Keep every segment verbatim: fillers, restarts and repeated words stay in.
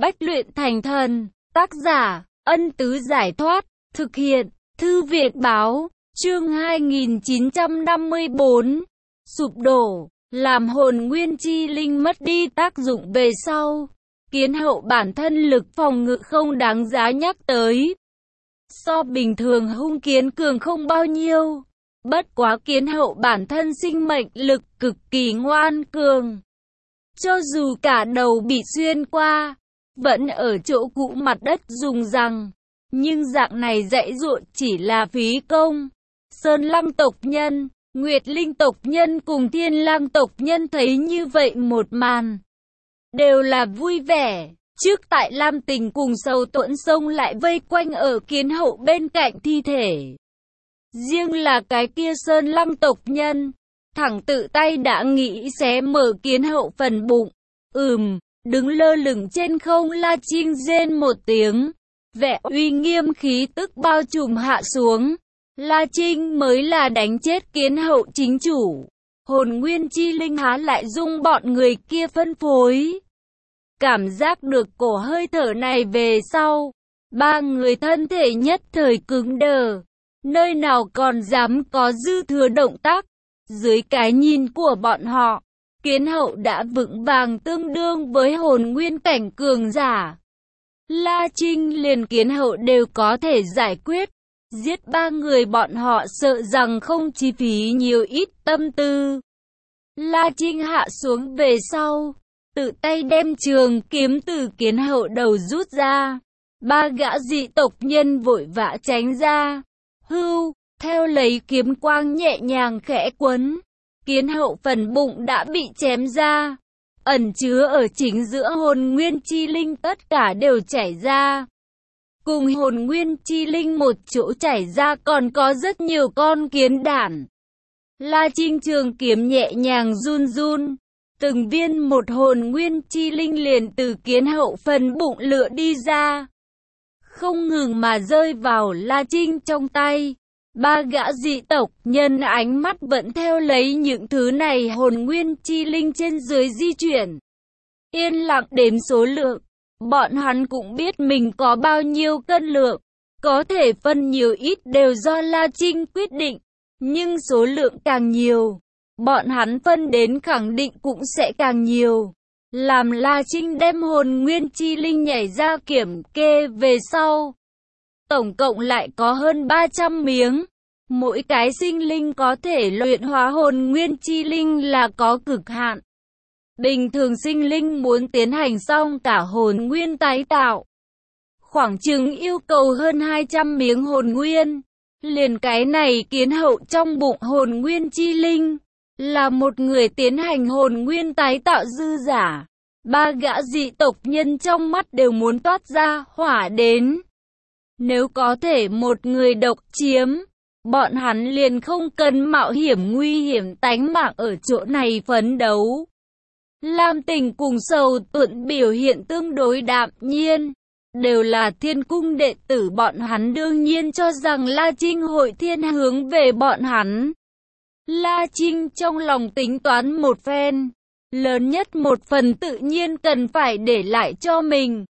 Bách luyện thành thần, tác giả, Ân Tứ Giải Thoát, thực hiện, Thư Việt Báo, chương hai nghìn chín trăm năm mươi bốn, sụp đổ, làm hồn nguyên chi linh mất đi tác dụng về sau. Kiến hậu bản thân lực phòng ngự không đáng giá nhắc tới. So bình thường hung kiến cường không bao nhiêu. Bất quá kiến hậu bản thân sinh mệnh lực cực kỳ ngoan cường. Cho dù cả đầu bị xuyên qua, vẫn ở chỗ cũ mặt đất dùng rằng. Nhưng dạng này dạy dụa chỉ là phí công. Sơn Lăng tộc nhân, Nguyệt Linh tộc nhân cùng Thiên Lang tộc nhân thấy như vậy một màn. Đều là vui vẻ. Trước tại Lam Tình cùng Sầu Tuẫn Sông lại vây quanh ở kiến hậu bên cạnh thi thể. Riêng là cái kia Sơn Lăng tộc nhân, thẳng tự tay đã nghĩ xé mở kiến hậu phần bụng. Ừm, đứng lơ lửng trên không La Trinh rên một tiếng. Vẻ uy nghiêm khí tức bao trùm hạ xuống. La Trinh mới là đánh chết kiến hậu chính chủ. Hồn nguyên chi linh há lại dung bọn người kia phân phối. Cảm giác được cổ hơi thở này về sau, ba người thân thể nhất thời cứng đờ. Nơi nào còn dám có dư thừa động tác. Dưới cái nhìn của bọn họ, kiến hậu đã vững vàng tương đương với hồn nguyên cảnh cường giả. La Trinh liền kiến hậu đều có thể giải quyết. Giết ba người bọn họ sợ rằng không chi phí nhiều ít tâm tư. La Trinh hạ xuống về sau, tự tay đem trường kiếm từ kiến hậu đầu rút ra. Ba gã dị tộc nhân vội vã tránh ra. Hưu, theo lấy kiếm quang nhẹ nhàng khẽ quấn. Kiến hậu phần bụng đã bị chém ra. Ẩn chứa ở chính giữa hồn nguyên chi linh tất cả đều chảy ra. Cùng hồn nguyên chi linh một chỗ chảy ra còn có rất nhiều con kiến đản. La Trinh trường kiếm nhẹ nhàng run run. Từng viên một hồn nguyên chi linh liền từ kiến hậu phần bụng lựa đi ra. Không ngừng mà rơi vào La Trinh trong tay. Ba gã dị tộc nhân ánh mắt vẫn theo lấy những thứ này hồn nguyên chi linh trên dưới di chuyển. Yên lặng đếm số lượng. Bọn hắn cũng biết mình có bao nhiêu cân lượng. Có thể phân nhiều ít đều do La Trinh quyết định. Nhưng số lượng càng nhiều, bọn hắn phân đến khẳng định cũng sẽ càng nhiều. Làm La Trinh đem hồn nguyên chi linh nhảy ra kiểm kê về sau. Tổng cộng lại có hơn ba trăm miếng. Mỗi cái sinh linh có thể luyện hóa hồn nguyên chi linh là có cực hạn. Bình thường sinh linh muốn tiến hành xong cả hồn nguyên tái tạo, khoảng chừng yêu cầu hơn hai trăm miếng hồn nguyên. Liền cái này kiến hậu trong bụng hồn nguyên chi linh, là một người tiến hành hồn nguyên tái tạo dư giả. Ba gã dị tộc nhân trong mắt đều muốn toát ra hỏa đến. Nếu có thể một người độc chiếm, bọn hắn liền không cần mạo hiểm nguy hiểm tánh mạng ở chỗ này phấn đấu. Lam Tình cùng Sầu Tuẫn biểu hiện tương đối đạm nhiên. Đều là thiên cung đệ tử, bọn hắn đương nhiên cho rằng La Trinh hội thiên hướng về bọn hắn. La Trinh trong lòng tính toán một phen. Lớn nhất một phần tự nhiên cần phải để lại cho mình.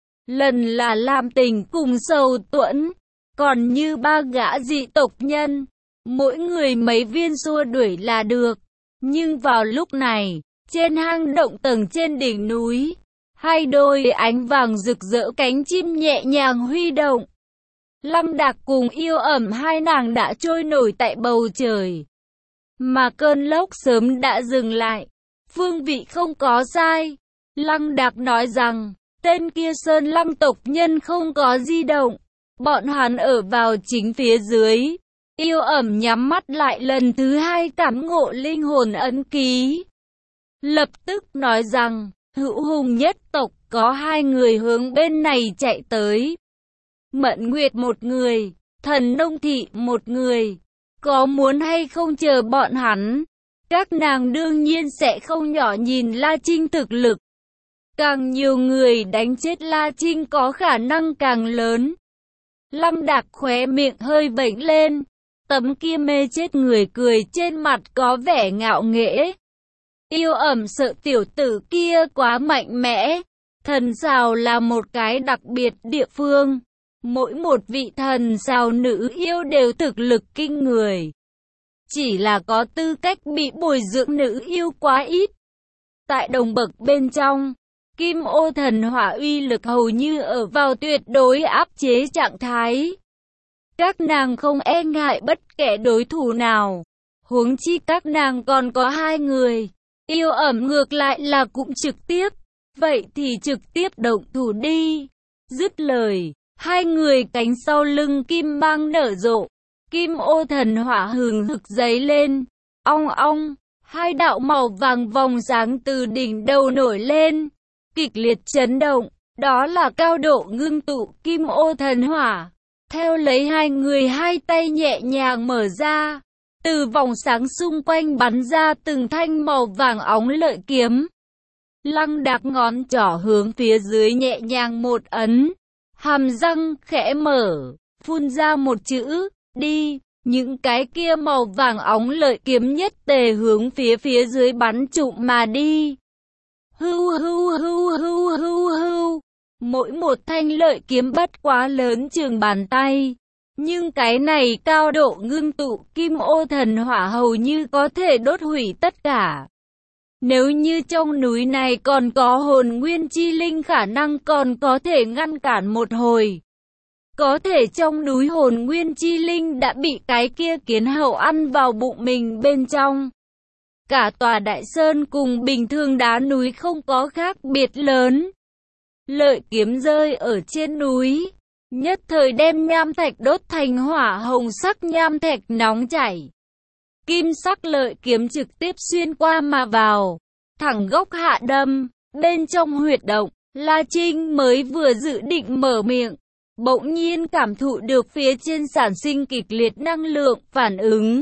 Lần là Lam Tình cùng Sầu Tuẫn. Còn như ba gã dị tộc nhân, mỗi người mấy viên xua đuổi là được. Nhưng vào lúc này, trên hang động tầng trên đỉnh núi, hai đôi ánh vàng rực rỡ cánh chim nhẹ nhàng huy động. Lăng Đạc cùng Yêu Ẩm hai nàng đã trôi nổi tại bầu trời. Mà cơn lốc sớm đã dừng lại. Phương vị không có sai. Lăng Đạc nói rằng, tên kia Sơn Lăng tộc nhân không có di động. Bọn hắn ở vào chính phía dưới. Yêu Ẩm nhắm mắt lại lần thứ hai cảm ngộ linh hồn ấn ký. Lập tức nói rằng, Hữu Hùng nhất tộc có hai người hướng bên này chạy tới. Mận Nguyệt một người, Thần Nông Thị một người. Có muốn hay không chờ bọn hắn? Các nàng đương nhiên sẽ không nhỏ nhìn La Trinh thực lực. Càng nhiều người đánh chết La Trinh có khả năng càng lớn. Lăng Đạc khóe miệng hơi vểnh lên. Tấm kia mê chết người cười trên mặt có vẻ ngạo nghễ. Yêu Ẩm sợ tiểu tử kia quá mạnh mẽ. Thần sào là một cái đặc biệt địa phương. Mỗi một vị thần sào nữ yêu đều thực lực kinh người. Chỉ là có tư cách bị bồi dưỡng nữ yêu quá ít. Tại đồng bậc bên trong, Kim Ô thần hỏa uy lực hầu như ở vào tuyệt đối áp chế trạng thái. Các nàng không e ngại bất kể đối thủ nào. Huống chi các nàng còn có hai người. Yêu ẩm ngược lại là cũng trực tiếp. Vậy thì trực tiếp động thủ đi. Dứt lời, hai người cánh sau lưng kim mang nở rộ. Kim Ô thần hỏa hừng hực dấy lên. Ong ong, hai đạo màu vàng vòng sáng từ đỉnh đầu nổi lên. Kịch liệt chấn động, đó là cao độ ngưng tụ Kim Ô thần hỏa. Theo lấy hai người hai tay nhẹ nhàng mở ra. Từ vòng sáng xung quanh bắn ra từng thanh màu vàng óng lợi kiếm. Lăng Đạc ngón trỏ hướng phía dưới nhẹ nhàng một ấn. Hàm răng khẽ mở, phun ra một chữ, đi. Những cái kia màu vàng óng lợi kiếm nhất tề hướng phía phía dưới bắn trụm mà đi. Hưu hưu hưu hưu hưu hưu. Mỗi một thanh lợi kiếm bất quá lớn chừng bàn tay. Nhưng cái này cao độ ngưng tụ Kim Ô thần hỏa hầu như có thể đốt hủy tất cả. Nếu như trong núi này còn có hồn nguyên chi linh khả năng còn có thể ngăn cản một hồi. Có thể trong núi hồn nguyên chi linh đã bị cái kia kiến hậu ăn vào bụng mình bên trong. Cả tòa đại sơn cùng bình thường đá núi không có khác biệt lớn. Lợi kiếm rơi ở trên núi. Nhất thời đem nham thạch đốt thành hỏa hồng sắc nham thạch nóng chảy. Kim sắc lợi kiếm trực tiếp xuyên qua mà vào. Thẳng gốc hạ đâm. Bên trong huyệt động, La Trinh mới vừa dự định mở miệng. Bỗng nhiên cảm thụ được phía trên sản sinh kịch liệt năng lượng phản ứng.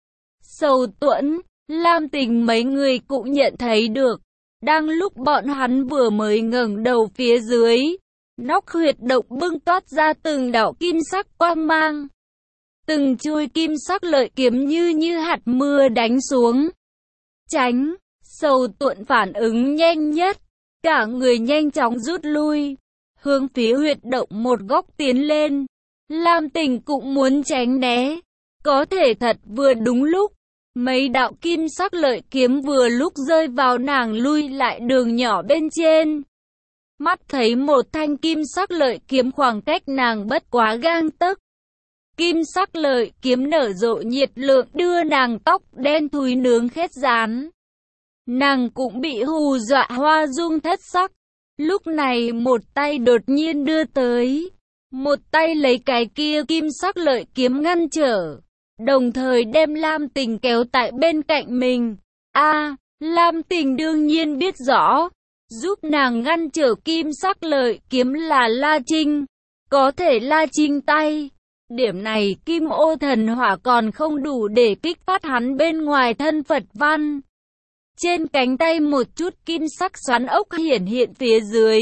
Sầu Tuẫn, Lam Tình mấy người cũng nhận thấy được. Đang lúc bọn hắn vừa mới ngẩng đầu phía dưới, nóc huyệt động bưng toát ra từng đạo kim sắc quang mang. Từng chuôi kim sắc lợi kiếm như như hạt mưa đánh xuống. Tránh, Sầu Tuẫn phản ứng nhanh nhất. Cả người nhanh chóng rút lui. Hướng phía huyệt động một góc tiến lên. Lam Tình cũng muốn tránh né. Có thể thật vừa đúng lúc. Mấy đạo kim sắc lợi kiếm vừa lúc rơi vào nàng lui lại đường nhỏ bên trên. Mắt thấy một thanh kim sắc lợi kiếm khoảng cách nàng bất quá gang tấc. Kim sắc lợi kiếm nở rộ nhiệt lượng đưa nàng tóc đen thúi nướng khét rán. Nàng cũng bị hù dọa hoa dung thất sắc. Lúc này một tay đột nhiên đưa tới. Một tay lấy cái kia kim sắc lợi kiếm ngăn trở. Đồng thời đem Lam Tình kéo tại bên cạnh mình. A, à, Lam Tình đương nhiên biết rõ. Giúp nàng ngăn trở kim sắc lợi kiếm là La Trinh. Có thể La Trinh tay. Điểm này Kim Ô thần hỏa còn không đủ để kích phát hắn bên ngoài thân Phật văn. Trên cánh tay một chút kim sắc xoắn ốc hiển hiện phía dưới.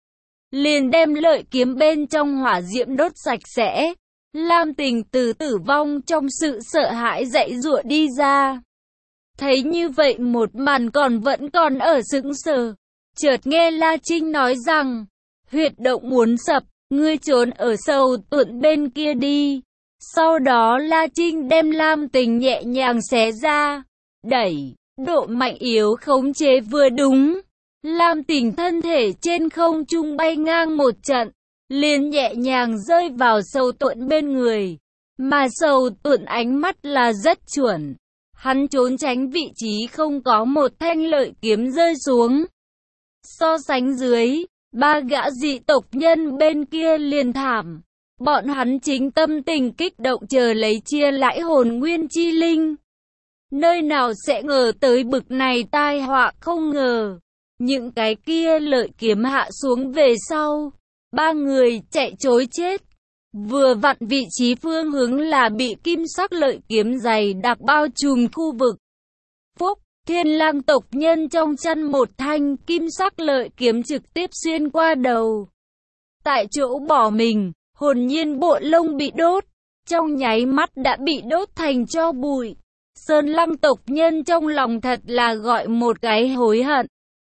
Liền đem lợi kiếm bên trong hỏa diễm đốt sạch sẽ. Lam Tình từ tử vong trong sự sợ hãi dãy giụa đi ra. Thấy như vậy một màn còn vẫn còn ở sững sờ. Chợt nghe La Trinh nói rằng, huyệt động muốn sập, ngươi trốn ở Sầu Tuẫn bên kia đi. Sau đó La Trinh đem Lam Tình nhẹ nhàng xé ra, đẩy, độ mạnh yếu khống chế vừa đúng. Lam Tình thân thể trên không trung bay ngang một trận, liền nhẹ nhàng rơi vào Sầu Tuẫn bên người. Mà Sầu Tuẫn ánh mắt là rất chuẩn. Hắn trốn tránh vị trí không có một thanh lợi kiếm rơi xuống. So sánh dưới, ba gã dị tộc nhân bên kia liền thảm. Bọn hắn chính tâm tình kích động chờ lấy chia lãi hồn nguyên chi linh. Nơi nào sẽ ngờ tới bực này tai họa không ngờ. Những cái kia lợi kiếm hạ xuống về sau. Ba người chạy trối chết. Vừa vặn vị trí phương hướng là bị kim sắc lợi kiếm dày đặc bao trùm khu vực. Phúc, Thiên Lang tộc nhân trong chân một thanh kim sắc lợi kiếm trực tiếp xuyên qua đầu. Tại chỗ bỏ mình, hồn nhiên bộ lông bị đốt. Trong nháy mắt đã bị đốt thành tro bụi. Sơn Lăng tộc nhân trong lòng thật là gọi một cái hối hận.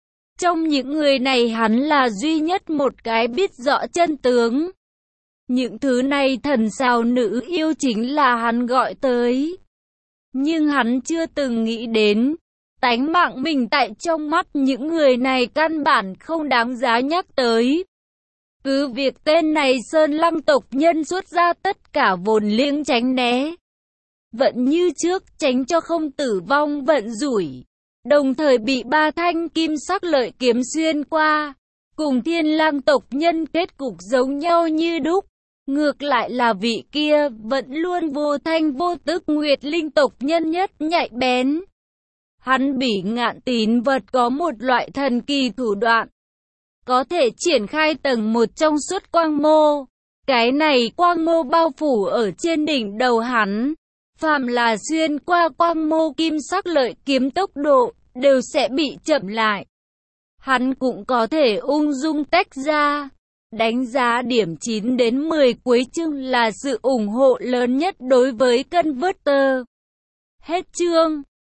Trong những người này hắn là duy nhất một cái biết rõ chân tướng. Những thứ này thần sao nữ yêu chính là hắn gọi tới. Nhưng hắn chưa từng nghĩ đến, tánh mạng mình tại trong mắt những người này căn bản không đáng giá nhắc tới. Cứ việc tên này Sơn Lăng tộc nhân xuất ra tất cả vốn liếng tránh né. Vẫn như trước tránh cho không tử vong vận rủi. Đồng thời bị ba thanh kim sắc lợi kiếm xuyên qua. Cùng Thiên Lang tộc nhân kết cục giống nhau như đúc. Ngược lại là vị kia vẫn luôn vô thanh vô tức Nguyệt Linh tộc nhân nhất nhạy bén. Hắn Bỉ Ngạn Tín vật có một loại thần kỳ thủ đoạn. Có thể triển khai tầng một trong suốt quang mô. Cái này quang mô bao phủ ở trên đỉnh đầu hắn. Phàm là xuyên qua quang mô kim sắc lợi kiếm tốc độ, đều sẽ bị chậm lại. Hắn cũng có thể ung dung tách ra. Đánh giá điểm chín đến mười cuối chương là sự ủng hộ lớn nhất đối với Converter. Hết chương.